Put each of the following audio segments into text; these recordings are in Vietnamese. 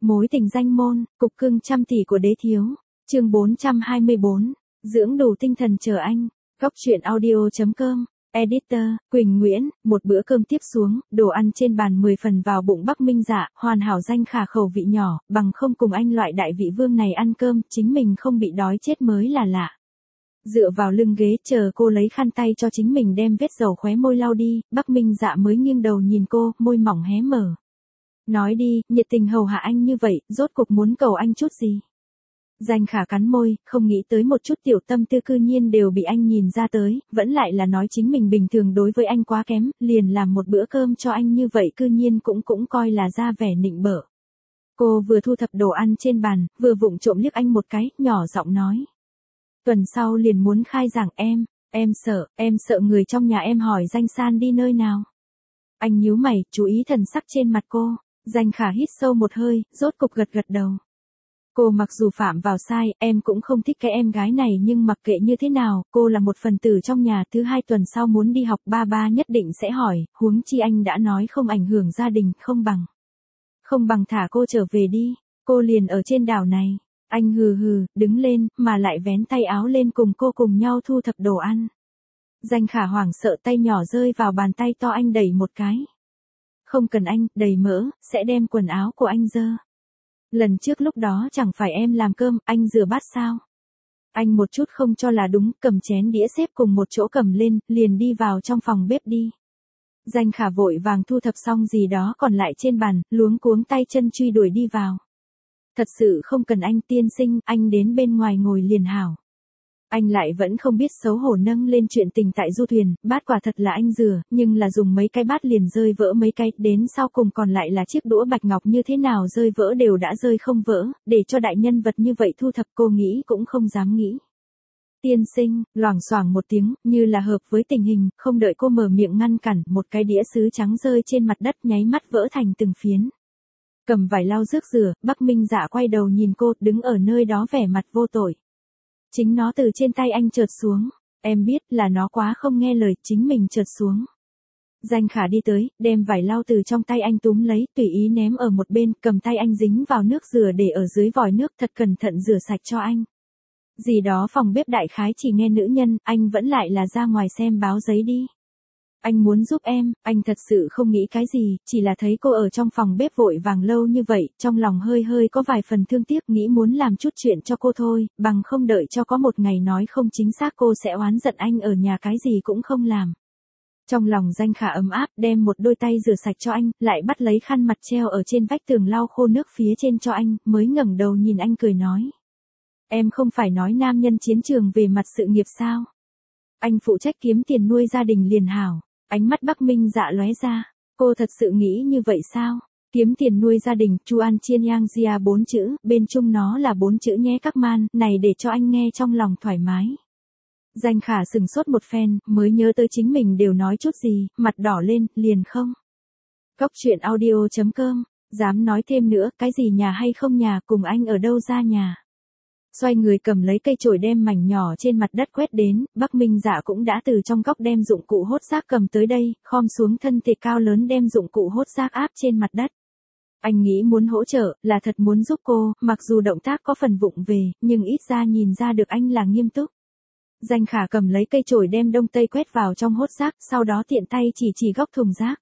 Mối tình danh môn, cục cưng trăm tỷ của đế thiếu. Chương 424. Dưỡng đủ tinh thần chờ anh. Góc truyện audio.com. Editor, Quỳnh Nguyễn. Một bữa cơm tiếp xuống, đồ ăn trên bàn 10 phần vào bụng Bắc Minh Dạ, hoàn hảo danh khả khẩu vị nhỏ, bằng không cùng anh loại đại vị vương này ăn cơm, chính mình không bị đói chết mới là lạ. Dựa vào lưng ghế chờ cô lấy khăn tay cho chính mình đem vết dầu khóe môi lau đi, Bắc Minh Dạ mới nghiêng đầu nhìn cô, môi mỏng hé mở. Nói đi, nhiệt tình hầu hạ anh như vậy, rốt cuộc muốn cầu anh chút gì? Danh khả cắn môi, không nghĩ tới một chút tiểu tâm tư cư nhiên đều bị anh nhìn ra tới, vẫn lại là nói chính mình bình thường đối với anh quá kém, liền làm một bữa cơm cho anh như vậy cư nhiên cũng coi là ra vẻ nịnh bợ. Cô vừa thu thập đồ ăn trên bàn, vừa vụng trộm liếc anh một cái, nhỏ giọng nói. Tuần sau liền muốn khai giảng em sợ người trong nhà em hỏi Danh San đi nơi nào. Anh nhíu mày, chú ý thần sắc trên mặt cô. Danh khả hít sâu một hơi, rốt cục gật đầu. Cô mặc dù phạm vào sai, em cũng không thích cái em gái này nhưng mặc kệ như thế nào, cô là một phần tử trong nhà, thứ 2 tuần sau muốn đi học ba nhất định sẽ hỏi, huống chi anh đã nói không ảnh hưởng gia đình, không bằng thả cô trở về đi, cô liền ở trên đảo này. Anh hừ, đứng lên, mà lại vén tay áo lên cùng cô cùng nhau thu thập đồ ăn. Danh khả hoảng sợ tay nhỏ rơi vào bàn tay to anh đẩy một cái. Không cần anh, đầy mỡ, sẽ đem quần áo của anh dơ. Lần trước lúc đó chẳng phải em làm cơm, anh rửa bát sao? Anh một chút không cho là đúng, cầm chén đĩa xếp cùng một chỗ cầm lên, liền đi vào trong phòng bếp đi. Danh khả vội vàng thu thập xong gì đó còn lại trên bàn, luống cuống tay chân truy đuổi đi vào. Thật sự không cần anh tiên sinh, anh đến bên ngoài ngồi liền hảo. Anh lại vẫn không biết xấu hổ nâng lên chuyện tình tại du thuyền, bát quả thật là anh rửa, nhưng là dùng mấy cái bát liền rơi vỡ mấy cái, đến sau cùng còn lại là chiếc đũa bạch ngọc như thế nào rơi vỡ đều đã rơi không vỡ, để cho đại nhân vật như vậy thu thập cô nghĩ cũng không dám nghĩ. Tiên sinh, loảng xoảng một tiếng, như là hợp với tình hình, không đợi cô mở miệng ngăn cản, một cái đĩa sứ trắng rơi trên mặt đất nháy mắt vỡ thành từng phiến. Cầm vải lau rước rửa, Bắc Minh Dạ quay đầu nhìn cô, đứng ở nơi đó vẻ mặt vô tội. Chính nó từ trên tay anh trượt xuống, em biết là nó quá không nghe lời, chính mình trượt xuống. Danh khả đi tới, đem vải lau từ trong tay anh túm lấy, tùy ý ném ở một bên, cầm tay anh dính vào nước rửa để ở dưới vòi nước thật cẩn thận rửa sạch cho anh. Gì đó phòng bếp đại khái chỉ nghe nữ nhân, anh vẫn lại là ra ngoài xem báo giấy đi. Anh muốn giúp em, anh thật sự không nghĩ cái gì, chỉ là thấy cô ở trong phòng bếp vội vàng lâu như vậy, trong lòng hơi có vài phần thương tiếc, nghĩ muốn làm chút chuyện cho cô thôi, bằng không đợi cho có một ngày nói không chính xác cô sẽ oán giận anh ở nhà cái gì cũng không làm. Trong lòng Danh khả ấm áp, đem một đôi tay rửa sạch cho anh, lại bắt lấy khăn mặt treo ở trên vách tường lau khô nước phía trên cho anh, mới ngẩng đầu nhìn anh cười nói. Em không phải nói nam nhân chiến trường về mặt sự nghiệp sao? Anh phụ trách kiếm tiền nuôi gia đình liền hảo. Ánh mắt Bắc Minh Dạ lóe ra, cô thật sự nghĩ như vậy sao? Kiếm tiền nuôi gia đình, Chu An Chiên Yang Jia 4 chữ, bên chung nó là 4 chữ nhé các man, này để cho anh nghe trong lòng thoải mái. Danh khả sừng sốt một phen, mới nhớ tới chính mình đều nói chút gì, mặt đỏ lên, liền không. Góc truyện audio.com, dám nói thêm nữa, cái gì nhà hay không nhà, cùng anh ở đâu ra nhà. Xoay người cầm lấy cây chổi đem mảnh nhỏ trên mặt đất quét đến, Bắc Minh Dạ cũng đã từ trong góc đem dụng cụ hốt rác cầm tới đây, khom xuống thân thể cao lớn đem dụng cụ hốt rác áp trên mặt đất. Anh nghĩ muốn hỗ trợ, là thật muốn giúp cô, mặc dù động tác có phần vụng về, nhưng ít ra nhìn ra được anh là nghiêm túc. Danh khả cầm lấy cây chổi đem đông tây quét vào trong hốt rác, sau đó tiện tay chỉ góc thùng rác.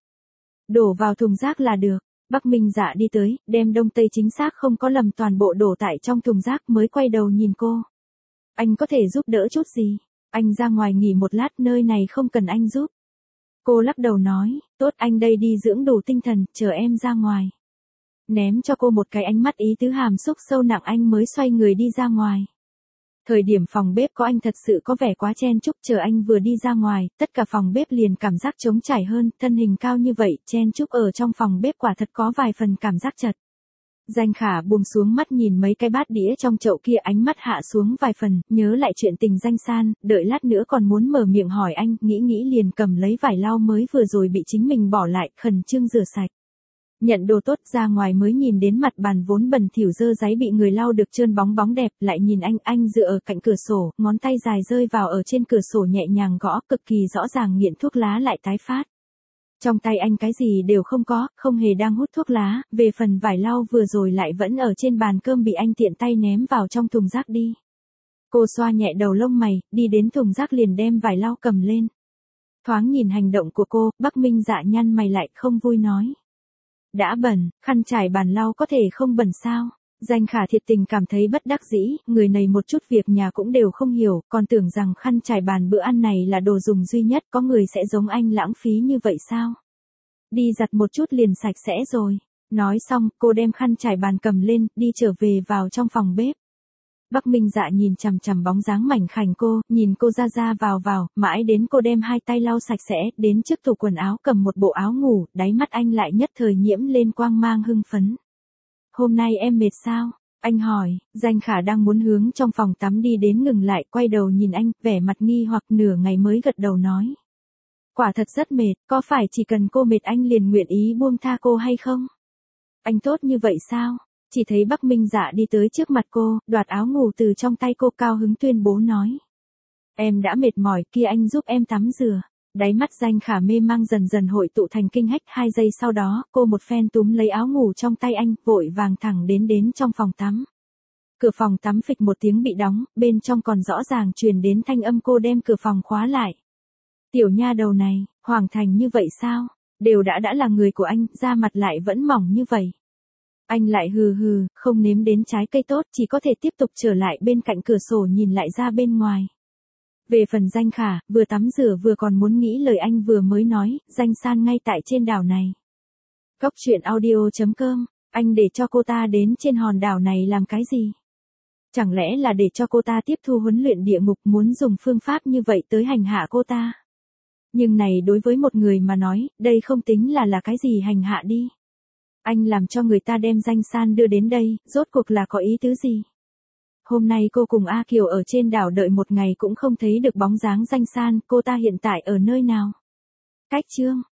Đổ vào thùng rác là được. Bắc Minh Dạ đi tới, đem đông tây chính xác không có lầm toàn bộ đổ tại trong thùng rác mới quay đầu nhìn cô. Anh có thể giúp đỡ chút gì? Anh ra ngoài nghỉ một lát, nơi này không cần anh giúp. Cô lắc đầu nói, tốt anh đây đi dưỡng đủ tinh thần, chờ em ra ngoài. Ném cho cô một cái ánh mắt ý tứ hàm xúc sâu nặng anh mới xoay người đi ra ngoài. Thời điểm phòng bếp có anh thật sự có vẻ quá chen chúc, chờ anh vừa đi ra ngoài, tất cả phòng bếp liền cảm giác trống trải hơn, thân hình cao như vậy, chen chúc ở trong phòng bếp quả thật có vài phần cảm giác chật. Danh khả buông xuống mắt nhìn mấy cái bát đĩa trong chậu kia, ánh mắt hạ xuống vài phần, nhớ lại chuyện tình Danh San, đợi lát nữa còn muốn mở miệng hỏi anh, nghĩ liền cầm lấy vải lau mới vừa rồi bị chính mình bỏ lại, khẩn trương rửa sạch. Nhận đồ tốt ra ngoài mới nhìn đến mặt bàn vốn bẩn thỉu dơ dáy bị người lau được trơn bóng đẹp, lại nhìn anh dựa ở cạnh cửa sổ, ngón tay dài rơi vào ở trên cửa sổ nhẹ nhàng gõ, cực kỳ rõ ràng nghiện thuốc lá lại tái phát. Trong tay anh cái gì đều không có, không hề đang hút thuốc lá, về phần vải lau vừa rồi lại vẫn ở trên bàn cơm bị anh tiện tay ném vào trong thùng rác đi. Cô xoa nhẹ đầu lông mày, đi đến thùng rác liền đem vải lau cầm lên. Thoáng nhìn hành động của cô, Bắc Minh Dạ nhăn mày lại không vui nói. Đã bẩn, khăn trải bàn lau có thể không bẩn sao? Danh Khả thiệt tình cảm thấy bất đắc dĩ, người này một chút việc nhà cũng đều không hiểu, còn tưởng rằng khăn trải bàn bữa ăn này là đồ dùng duy nhất, có người sẽ giống anh lãng phí như vậy sao? Đi giặt một chút liền sạch sẽ rồi. Nói xong, cô đem khăn trải bàn cầm lên, đi trở về vào trong phòng bếp. Bắc Minh Dạ nhìn chằm chằm bóng dáng mảnh khảnh cô, nhìn cô ra vào, mãi đến cô đem hai tay lau sạch sẽ, đến trước tủ quần áo cầm một bộ áo ngủ, đáy mắt anh lại nhất thời nhiễm lên quang mang hưng phấn. Hôm nay em mệt sao? Anh hỏi, Danh Khả đang muốn hướng trong phòng tắm đi đến ngừng lại, quay đầu nhìn anh, vẻ mặt nghi hoặc nửa ngày mới gật đầu nói. Quả thật rất mệt, có phải chỉ cần cô mệt anh liền nguyện ý buông tha cô hay không? Anh tốt như vậy sao? Chỉ thấy Bắc Minh Dạ đi tới trước mặt cô, đoạt áo ngủ từ trong tay cô cao hứng tuyên bố nói. Em đã mệt mỏi, kia anh giúp em tắm rửa. Đáy mắt Danh Khả mê mang dần dần hội tụ thành kinh hách, 2 giây sau đó, cô một phen túm lấy áo ngủ trong tay anh, vội vàng thẳng đến trong phòng tắm. Cửa phòng tắm phịch một tiếng bị đóng, bên trong còn rõ ràng truyền đến thanh âm cô đem cửa phòng khóa lại. Tiểu nha đầu này, Hoàng Thành như vậy sao? Đều đã là người của anh, da mặt lại vẫn mỏng như vậy. Anh lại hừ, không nếm đến trái cây tốt, chỉ có thể tiếp tục trở lại bên cạnh cửa sổ nhìn lại ra bên ngoài. Về phần Danh Khả, vừa tắm rửa vừa còn muốn nghĩ lời anh vừa mới nói, Danh San ngay tại trên đảo này. Góc truyện audio.com, anh để cho cô ta đến trên hòn đảo này làm cái gì? Chẳng lẽ là để cho cô ta tiếp thu huấn luyện địa ngục, muốn dùng phương pháp như vậy tới hành hạ cô ta? Nhưng này đối với một người mà nói, đây không tính là cái gì hành hạ đi. Anh làm cho người ta đem Danh San đưa đến đây, rốt cuộc là có ý tứ gì? Hôm nay cô cùng A Kiều ở trên đảo đợi một ngày cũng không thấy được bóng dáng Danh San, cô ta hiện tại ở nơi nào? Cách chương